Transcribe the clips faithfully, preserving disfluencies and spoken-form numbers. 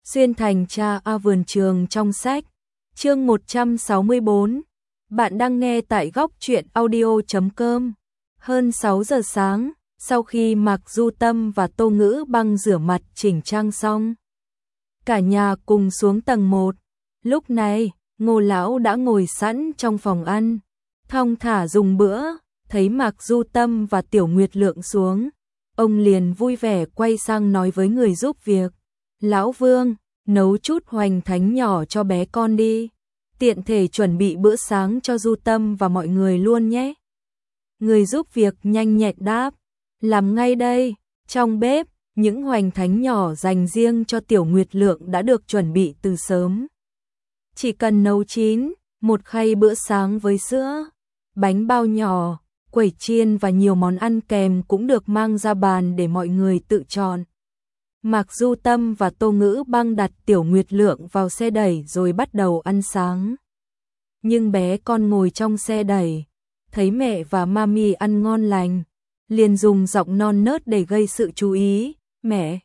Xuyên thành cha A vườn trường trong sách. Chương một trăm sáu mươi bốn. Bạn đang nghe tại góc truyện audio chấm com. Hơn sáu giờ sáng, sau khi Mạc Du Tâm và Tô Ngữ Băng rửa mặt chỉnh trang xong, cả nhà cùng xuống tầng một. Lúc này, Ngô lão đã ngồi sẵn trong phòng ăn, thong thả dùng bữa. Thấy Mạc Du Tâm và Tiểu Nguyệt Lượng xuống, ông liền vui vẻ quay sang nói với người giúp việc: "Lão Vương, nấu chút hoành thánh nhỏ cho bé con đi, tiện thể chuẩn bị bữa sáng cho Du Tâm và mọi người luôn nhé." Người giúp việc nhanh nhẹn đáp: "Làm ngay đây." Trong bếp, những hoành thánh nhỏ dành riêng cho Tiểu Nguyệt Lượng đã được chuẩn bị từ sớm. Chỉ cần nấu chín, một khay bữa sáng với sữa, bánh bao nhỏ, quẩy chiên và nhiều món ăn kèm cũng được mang ra bàn để mọi người tự chọn. Mạc Du Tâm và Tô Ngữ Băng đặt Tiểu Nguyệt Lượng vào xe đẩy rồi bắt đầu ăn sáng. Nhưng bé con ngồi trong xe đẩy, thấy mẹ và mami ăn ngon lành, liền dùng giọng non nớt để gây sự chú ý: "Mẹ,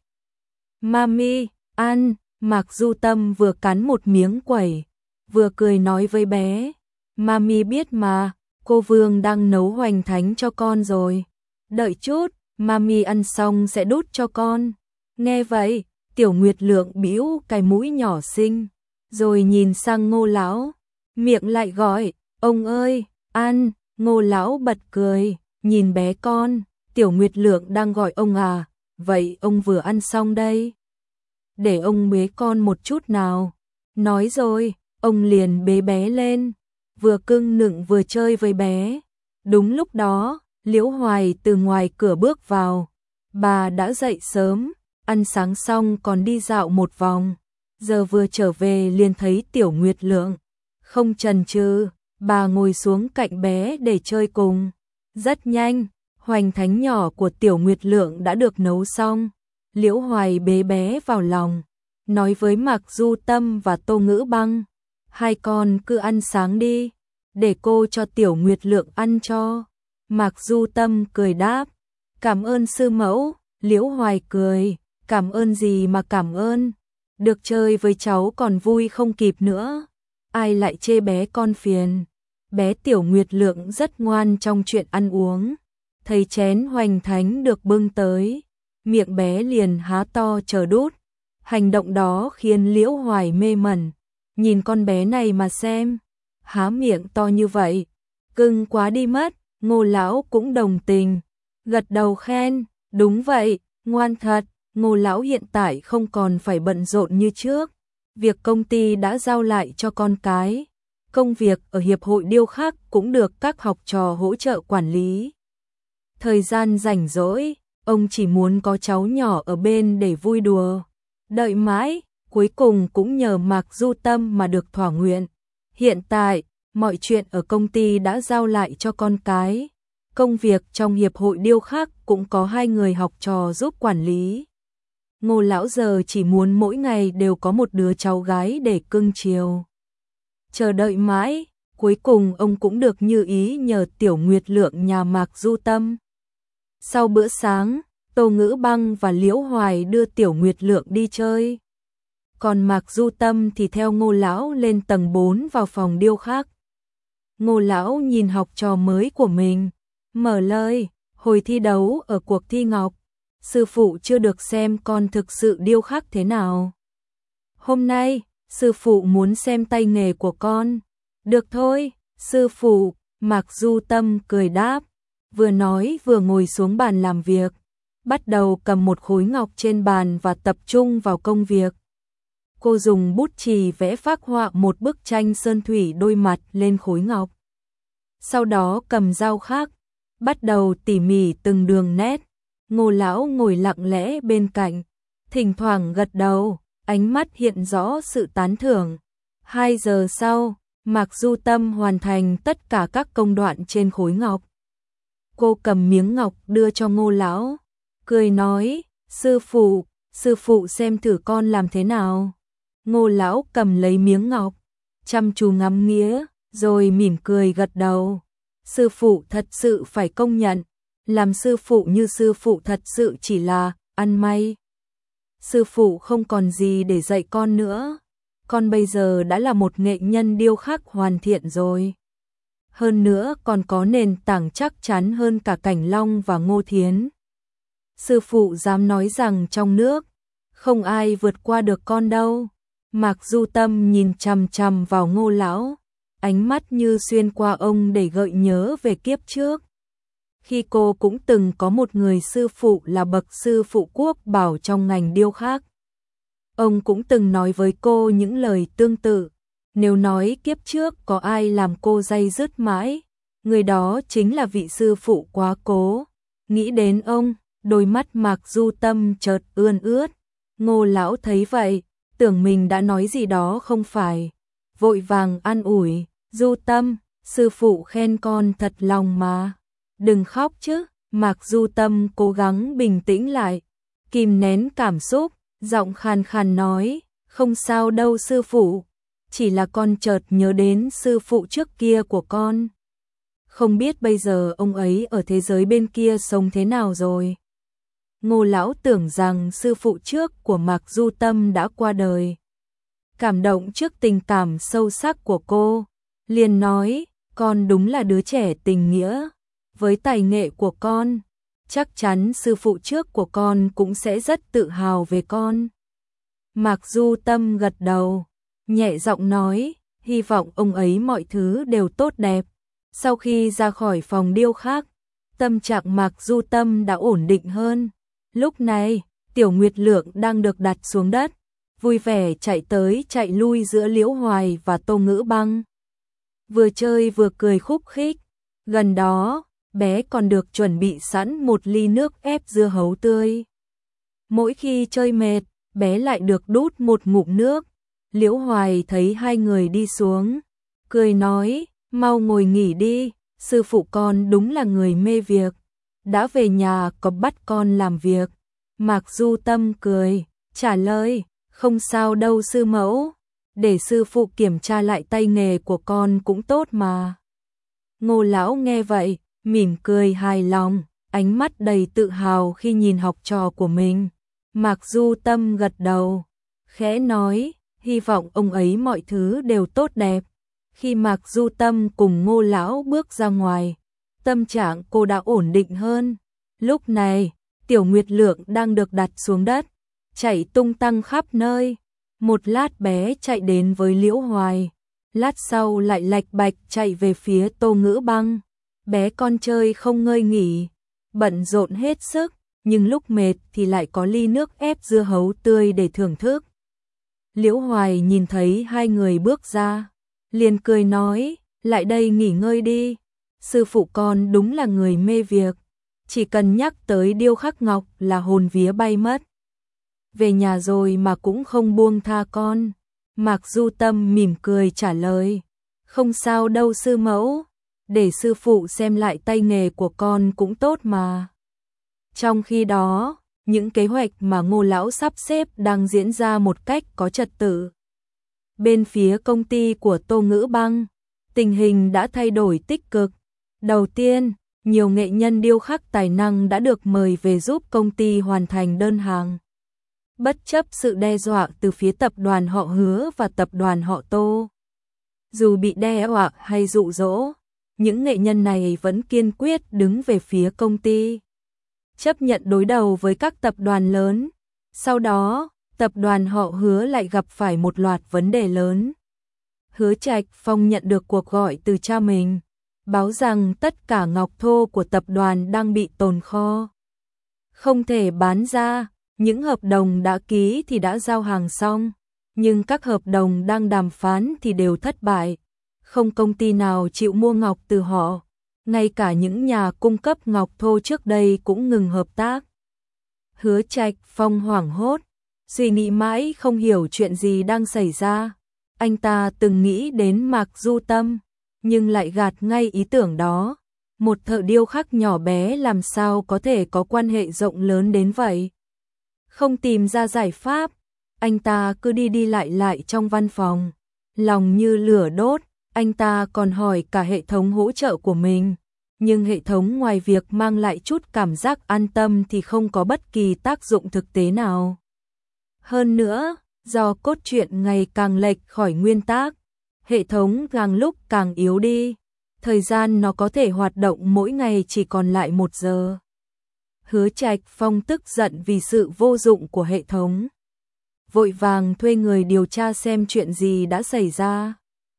mami, ăn." Mạc Du Tâm vừa cắn một miếng quẩy, vừa cười nói với bé: "Mami biết mà, cô Vương đang nấu hoành thánh cho con rồi. Đợi chút, mami ăn xong sẽ đút cho con." Nghe vậy, Tiểu Nguyệt Lượng bĩu cái mũi nhỏ xinh, rồi nhìn sang Ngô lão, miệng lại gọi: "Ông ơi, ăn." Ngô lão bật cười, nhìn bé con: "Tiểu Nguyệt Lượng đang gọi ông à? Vậy ông vừa ăn xong đây, để ông bế con một chút nào." Nói rồi, ông liền bế bé lên, vừa cưng nựng vừa chơi với bé. Đúng lúc đó, Liễu Hoài từ ngoài cửa bước vào. Bà đã dậy sớm, ăn sáng xong còn đi dạo một vòng, giờ vừa trở về liền thấy Tiểu Nguyệt Lượng. Không chần chừ, bà ngồi xuống cạnh bé để chơi cùng. Rất nhanh, hoành thánh nhỏ của Tiểu Nguyệt Lượng đã được nấu xong. Liễu Hoài bế bé vào lòng, nói với Mạc Du Tâm và Tô Ngữ Băng: "Hai con cứ ăn sáng đi, để cô cho Tiểu Nguyệt Lượng ăn cho." Mạc Du Tâm cười đáp: "Cảm ơn sư mẫu." Liễu Hoài cười: "Cảm ơn gì mà cảm ơn, được chơi với cháu còn vui không kịp nữa. Ai lại chê bé con phiền." Bé Tiểu Nguyệt Lượng rất ngoan trong chuyện ăn uống, thấy chén hoành thánh được bưng tới, miệng bé liền há to chờ đút. Hành động đó khiến Liễu Hoài mê mẩn, nhìn con bé này mà xem, há miệng to như vậy, cưng quá đi mất. Ngô lão cũng đồng tình, gật đầu khen: "Đúng vậy, ngoan thật." Ngô lão hiện tại không còn phải bận rộn như trước, việc công ty đã giao lại cho con cái, công việc ở hiệp hội điêu khắc cũng được các học trò hỗ trợ quản lý. Thời gian rảnh rỗi, ông chỉ muốn có cháu nhỏ ở bên để vui đùa. Đợi mãi, cuối cùng cũng nhờ Mạc Du Tâm mà được thỏa nguyện. Hiện tại, mọi chuyện ở công ty đã giao lại cho con cái, công việc trong hiệp hội điêu khắc cũng có hai người học trò giúp quản lý. Ngô lão giờ chỉ muốn mỗi ngày đều có một đứa cháu gái để cưng chiều. Chờ đợi mãi, cuối cùng ông cũng được như ý nhờ Tiểu Nguyệt Lượng nhà Mạc Du Tâm. Sau bữa sáng, Tô Ngữ Băng và Liễu Hoài đưa Tiểu Nguyệt Lượng đi chơi, còn Mạc Du Tâm thì theo Ngô lão lên tầng bốn vào phòng điêu khắc. Ngô lão nhìn học trò mới của mình, mở lời: "Hồi thi đấu ở cuộc thi ngọc, sư phụ chưa được xem con thực sự điêu khắc thế nào. Hôm nay, sư phụ muốn xem tay nghề của con." "Được thôi, sư phụ." Mạc Du Tâm cười đáp, vừa nói vừa ngồi xuống bàn làm việc, bắt đầu cầm một khối ngọc trên bàn và tập trung vào công việc. Cô dùng bút chì vẽ phác họa một bức tranh sơn thủy đôi mặt lên khối ngọc. Sau đó cầm dao khắc, bắt đầu tỉ mỉ từng đường nét. Ngô lão ngồi lặng lẽ bên cạnh, thỉnh thoảng gật đầu, ánh mắt hiện rõ sự tán thưởng. Hai giờ sau, Mạc Du Tâm hoàn thành tất cả các công đoạn trên khối ngọc. Cô cầm miếng ngọc đưa cho Ngô lão, cười nói: "Sư phụ, sư phụ xem thử con làm thế nào." Ngô lão cầm lấy miếng ngọc, chăm chú ngắm nghía, rồi mỉm cười gật đầu. "Sư phụ thật sự phải công nhận, làm sư phụ như sư phụ thật sự chỉ là ăn may." sư phụ không còn gì để dạy con nữa. Con bây giờ đã là một nghệ nhân điêu khắc hoàn thiện rồi. Hơn nữa còn có nền tảng chắc chắn hơn cả Cảnh Long và Ngô Thiến. Sư phụ dám nói rằng trong nước, không ai vượt qua được con đâu. Mạc Du Tâm nhìn chằm chằm vào Ngô lão, ánh mắt như xuyên qua ông để gợi nhớ về kiếp trước. Khi cô cũng từng có một người sư phụ là bậc sư phụ quốc bảo trong ngành điêu khắc. Ông cũng từng nói với cô những lời tương tự. Nếu nói kiếp trước có ai làm cô day dứt mãi, người đó chính là vị sư phụ quá cố. Nghĩ đến ông, đôi mắt Mạc Du Tâm chợt ươn ướt. Ngô lão thấy vậy, tưởng mình đã nói gì đó không phải, vội vàng an ủi, Du Tâm, sư phụ khen con thật lòng mà. Đừng khóc chứ. Mạc Du Tâm cố gắng bình tĩnh lại, kìm nén cảm xúc, giọng khàn khàn nói, không sao đâu sư phụ, chỉ là con chợt nhớ đến sư phụ trước kia của con. Không biết bây giờ ông ấy ở thế giới bên kia sống thế nào rồi. Ngô lão tưởng rằng sư phụ trước của Mạc Du Tâm đã qua đời. Cảm động trước tình cảm sâu sắc của cô, liền nói, con đúng là đứa trẻ tình nghĩa. Với tài nghệ của con, chắc chắn sư phụ trước của con cũng sẽ rất tự hào về con. Mạc Du Tâm gật đầu, nhẹ giọng nói, hy vọng ông ấy mọi thứ đều tốt đẹp. Sau khi ra khỏi phòng điêu khắc, tâm trạng Mạc Du Tâm đã ổn định hơn. Lúc này, Tiểu Nguyệt Lượng đang được đặt xuống đất, vui vẻ chạy tới chạy lui giữa Liễu Hoài và Tô Ngữ Băng. Vừa chơi vừa cười khúc khích, gần đó, bé còn được chuẩn bị sẵn một ly nước ép dưa hấu tươi. Mỗi khi chơi mệt, bé lại được đút một ngụm nước. Liễu Hoài thấy hai người đi xuống, cười nói, mau ngồi nghỉ đi, sư phụ con đúng là người mê việc, đã về nhà có bắt con làm việc. Mạc Du Tâm cười, trả lời, không sao đâu sư mẫu, để sư phụ kiểm tra lại tay nghề của con cũng tốt mà. Ngô lão nghe vậy, mỉm cười hài lòng, ánh mắt đầy tự hào khi nhìn học trò của mình. Mạc Du Tâm gật đầu, khẽ nói, hy vọng ông ấy mọi thứ đều tốt đẹp. Khi Mạc Du Tâm cùng Ngô lão bước ra ngoài, tâm trạng cô đã ổn định hơn. Lúc này, Tiểu Nguyệt Lượng đang được đặt xuống đất, chạy tung tăng khắp nơi. Một lát bé chạy đến với Liễu Hoài, lát sau lại lạch bạch chạy về phía Tô Ngữ Băng. Bé con chơi không ngơi nghỉ, bận rộn hết sức, nhưng lúc mệt thì lại có ly nước ép dưa hấu tươi để thưởng thức. Liễu Hoài nhìn thấy hai người bước ra, liền cười nói, lại đây nghỉ ngơi đi, sư phụ con đúng là người mê việc, chỉ cần nhắc tới điêu khắc ngọc là hồn vía bay mất. Về nhà rồi mà cũng không buông tha con. Mạc Du Tâm mỉm cười trả lời, không sao đâu sư mẫu, để sư phụ xem lại tay nghề của con cũng tốt mà. Trong khi đó, những kế hoạch mà Ngô lão sắp xếp đang diễn ra một cách có trật tự. Bên phía công ty của Tô Ngữ Băng, tình hình đã thay đổi tích cực. Đầu tiên, nhiều nghệ nhân điêu khắc tài năng đã được mời về giúp công ty hoàn thành đơn hàng. Bất chấp sự đe dọa từ phía tập đoàn họ Hứa và tập đoàn họ Tô. Dù bị đe dọa hay dụ dỗ, những nghệ nhân này vẫn kiên quyết đứng về phía công ty, chấp nhận đối đầu với các tập đoàn lớn. Sau đó, tập đoàn họ Hứa lại gặp phải một loạt vấn đề lớn. Hứa Trạch Phong nhận được cuộc gọi từ cha mình, báo rằng tất cả ngọc thô của tập đoàn đang bị tồn kho, không thể bán ra. Những hợp đồng đã ký thì đã giao hàng xong, nhưng các hợp đồng đang đàm phán thì đều thất bại. Không công ty nào chịu mua ngọc từ họ, ngay cả những nhà cung cấp ngọc thô trước đây cũng ngừng hợp tác. Hứa Trạch Phong hoảng hốt, suy nghĩ mãi không hiểu chuyện gì đang xảy ra. Anh ta từng nghĩ đến Mạc Du Tâm, nhưng lại gạt ngay ý tưởng đó. Một thợ điêu khắc nhỏ bé làm sao có thể có quan hệ rộng lớn đến vậy? Không tìm ra giải pháp, anh ta cứ đi đi lại lại trong văn phòng, lòng như lửa đốt. Anh ta còn hỏi cả hệ thống hỗ trợ của mình, nhưng hệ thống ngoài việc mang lại chút cảm giác an tâm thì không có bất kỳ tác dụng thực tế nào. Hơn nữa, do cốt truyện ngày càng lệch khỏi nguyên tắc, hệ thống càng lúc càng yếu đi, thời gian nó có thể hoạt động mỗi ngày chỉ còn lại một giờ. Hứa Trạch Phong tức giận vì sự vô dụng của hệ thống, vội vàng thuê người điều tra xem chuyện gì đã xảy ra.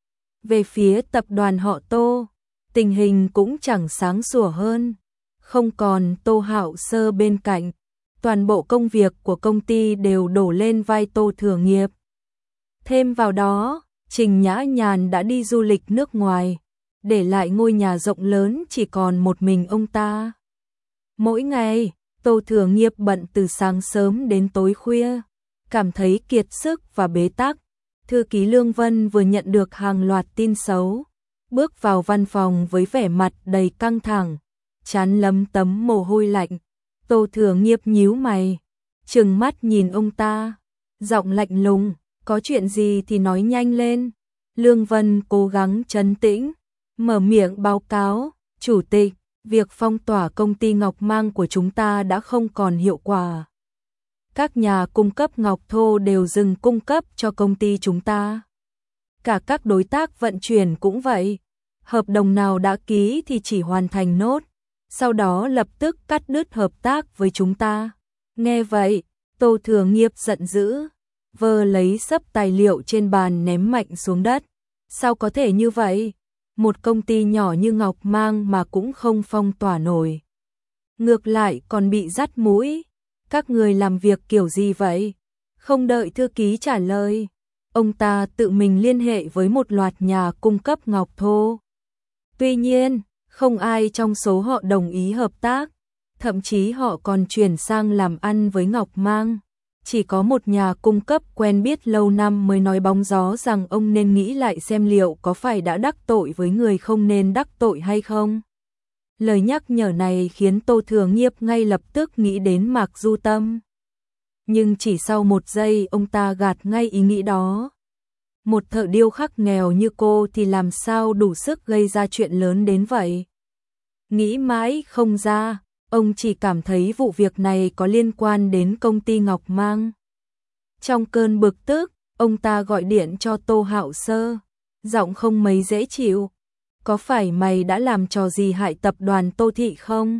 Về phía tập đoàn họ Tô, tình hình cũng chẳng sáng sủa hơn, không còn Tô Hạo Sơ bên cạnh, toàn bộ công việc của công ty đều đổ lên vai Tô Thừa Nghiệp. Thêm vào đó, Trình Nhã Nhàn đã đi du lịch nước ngoài, để lại ngôi nhà rộng lớn chỉ còn một mình ông ta. Mỗi ngày, Tô Thừa Nghiệp bận từ sáng sớm đến tối khuya, cảm thấy kiệt sức và bế tắc. Thư ký Lương Vân vừa nhận được hàng loạt tin xấu, bước vào văn phòng với vẻ mặt đầy căng thẳng, trán lấm tấm mồ hôi lạnh. Tô Thừa Nghiệp nhíu mày, trừng mắt nhìn ông ta, giọng lạnh lùng, có chuyện gì thì nói nhanh lên. Lương Vân cố gắng trấn tĩnh, mở miệng báo cáo, chủ tịch, việc phong tỏa công ty Ngọc Mang của chúng ta đã không còn hiệu quả. Các nhà cung cấp ngọc thô đều dừng cung cấp cho công ty chúng ta. Cả các đối tác vận chuyển cũng vậy. Hợp đồng nào đã ký thì chỉ hoàn thành nốt, sau đó lập tức cắt đứt hợp tác với chúng ta. Nghe vậy, Tô Thừa Nghiệp giận dữ, vơ lấy xấp tài liệu trên bàn ném mạnh xuống đất. Sao có thể như vậy? Một công ty nhỏ như Ngọc Mang mà cũng không phong tỏa nổi. Ngược lại còn bị dắt mũi. Các người làm việc kiểu gì vậy? Không đợi thư ký trả lời, ông ta tự mình liên hệ với một loạt nhà cung cấp ngọc thô. Tuy nhiên, không ai trong số họ đồng ý hợp tác, thậm chí họ còn chuyển sang làm ăn với Ngọc Mang. Chỉ có một nhà cung cấp quen biết lâu năm mới nói bóng gió rằng ông nên nghĩ lại xem liệu có phải đã đắc tội với người không nên đắc tội hay không. Lời nhắc nhở này khiến Tô Thừa Nghiệp ngay lập tức nghĩ đến Mạc Du Tâm. Nhưng chỉ sau một giây ông ta gạt ngay ý nghĩ đó. Một thợ điêu khắc nghèo như cô thì làm sao đủ sức gây ra chuyện lớn đến vậy? Nghĩ mãi không ra, ông chỉ cảm thấy vụ việc này có liên quan đến công ty Ngọc Mang. Trong cơn bực tức, ông ta gọi điện cho Tô Hạo Sơ, giọng không mấy dễ chịu. Có phải mày đã làm trò gì hại tập đoàn Tô Thị không?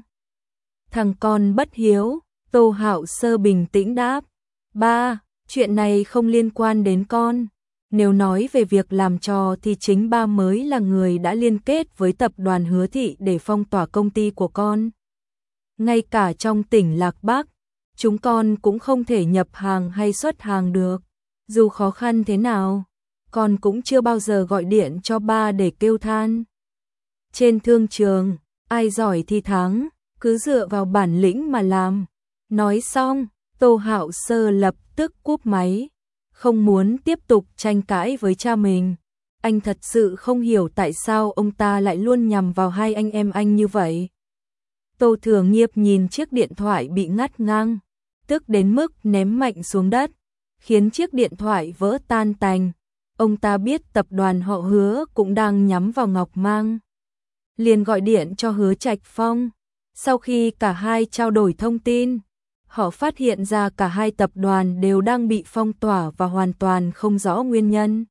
Thằng con bất hiếu, Tô Hạo Sơ bình tĩnh đáp. Ba, chuyện này không liên quan đến con. Nếu nói về việc làm trò thì chính ba mới là người đã liên kết với tập đoàn Hứa Thị để phong tỏa công ty của con. Ngay cả trong tỉnh Lạc Bắc, chúng con cũng không thể nhập hàng hay xuất hàng được. Dù khó khăn thế nào, con cũng chưa bao giờ gọi điện cho ba để kêu than. Trên thương trường, ai giỏi thì thắng, cứ dựa vào bản lĩnh mà làm. Nói xong, Tô Hạo Sơ lập tức cúp máy, không muốn tiếp tục tranh cãi với cha mình. Anh thật sự không hiểu tại sao ông ta lại luôn nhằm vào hai anh em anh như vậy. Tô Thừa Nghiệp nhìn chiếc điện thoại bị ngắt ngang, tức đến mức ném mạnh xuống đất, khiến chiếc điện thoại vỡ tan tành. Ông ta biết tập đoàn họ Hứa cũng đang nhắm vào Ngọc Mang, liền gọi điện cho Hứa Trạch Phong. Sau khi cả hai trao đổi thông tin, họ phát hiện ra cả hai tập đoàn đều đang bị phong tỏa và hoàn toàn không rõ nguyên nhân.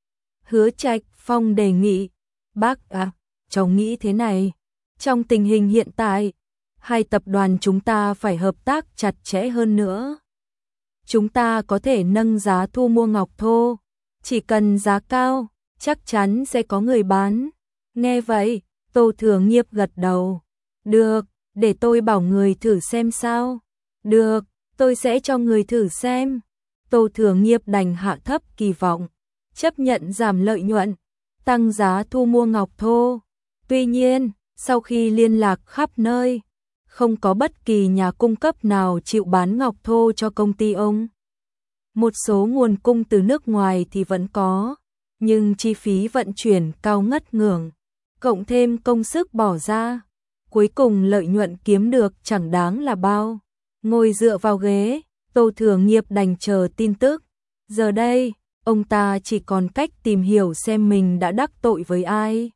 Hứa Trạch Phong đề nghị, bác à, cháu nghĩ thế này, trong tình hình hiện tại, hai tập đoàn chúng ta phải hợp tác chặt chẽ hơn nữa. Chúng ta có thể nâng giá thu mua ngọc thô, chỉ cần giá cao, chắc chắn sẽ có người bán. Nghe vậy, Tô Thừa Nghiệp gật đầu. Được, để tôi bảo người thử xem sao. Được, tôi sẽ cho người thử xem. Tô Thừa Nghiệp đành hạ thấp kỳ vọng, chấp nhận giảm lợi nhuận, tăng giá thu mua ngọc thô. Tuy nhiên, sau khi liên lạc khắp nơi, không có bất kỳ nhà cung cấp nào chịu bán ngọc thô cho công ty ông. Một số nguồn cung từ nước ngoài thì vẫn có, nhưng chi phí vận chuyển cao ngất ngưởng, cộng thêm công sức bỏ ra, cuối cùng lợi nhuận kiếm được chẳng đáng là bao. Ngồi dựa vào ghế, Tô Thừa Nghiệp đành chờ tin tức. Giờ đây, ông ta chỉ còn cách tìm hiểu xem mình đã đắc tội với ai.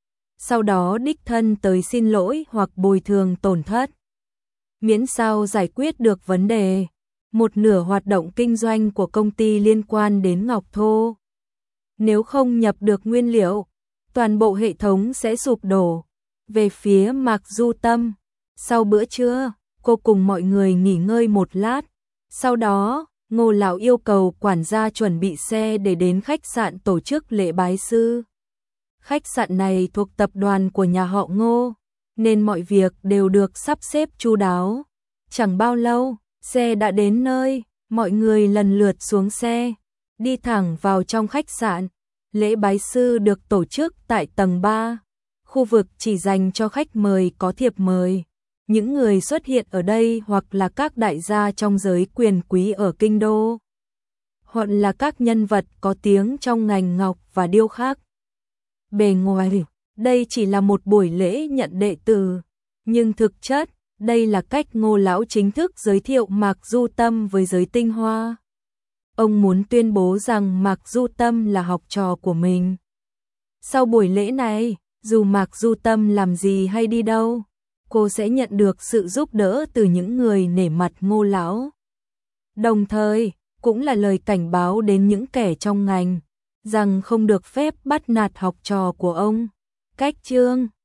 Sau đó đích thân tới xin lỗi hoặc bồi thường tổn thất. Miễn sao giải quyết được vấn đề, một nửa hoạt động kinh doanh của công ty liên quan đến ngọc thô. Nếu không nhập được nguyên liệu, toàn bộ hệ thống sẽ sụp đổ. Về phía Mạc Du Tâm, sau bữa trưa, cô cùng mọi người nghỉ ngơi một lát. Sau đó, Ngô lão yêu cầu quản gia chuẩn bị xe để đến khách sạn tổ chức lễ bái sư. Khách sạn này thuộc tập đoàn của nhà họ Ngô, nên mọi việc đều được sắp xếp chu đáo. Chẳng bao lâu, xe đã đến nơi, mọi người lần lượt xuống xe, đi thẳng vào trong khách sạn. Lễ bái sư được tổ chức tại tầng ba, khu vực chỉ dành cho khách mời có thiệp mời. Những người xuất hiện ở đây hoặc là các đại gia trong giới quyền quý ở kinh đô, hoặc là các nhân vật có tiếng trong ngành ngọc và điêu khắc. Bề ngoài, đây chỉ là một buổi lễ nhận đệ tử, nhưng thực chất, đây là cách Ngô lão chính thức giới thiệu Mạc Du Tâm với giới tinh hoa. Ông muốn tuyên bố rằng Mạc Du Tâm là học trò của mình. Sau buổi lễ này, dù Mạc Du Tâm làm gì hay đi đâu, cô sẽ nhận được sự giúp đỡ từ những người nể mặt Ngô lão. Đồng thời, cũng là lời cảnh báo đến những kẻ trong ngành, rằng không được phép bắt nạt học trò của ông. Cách chương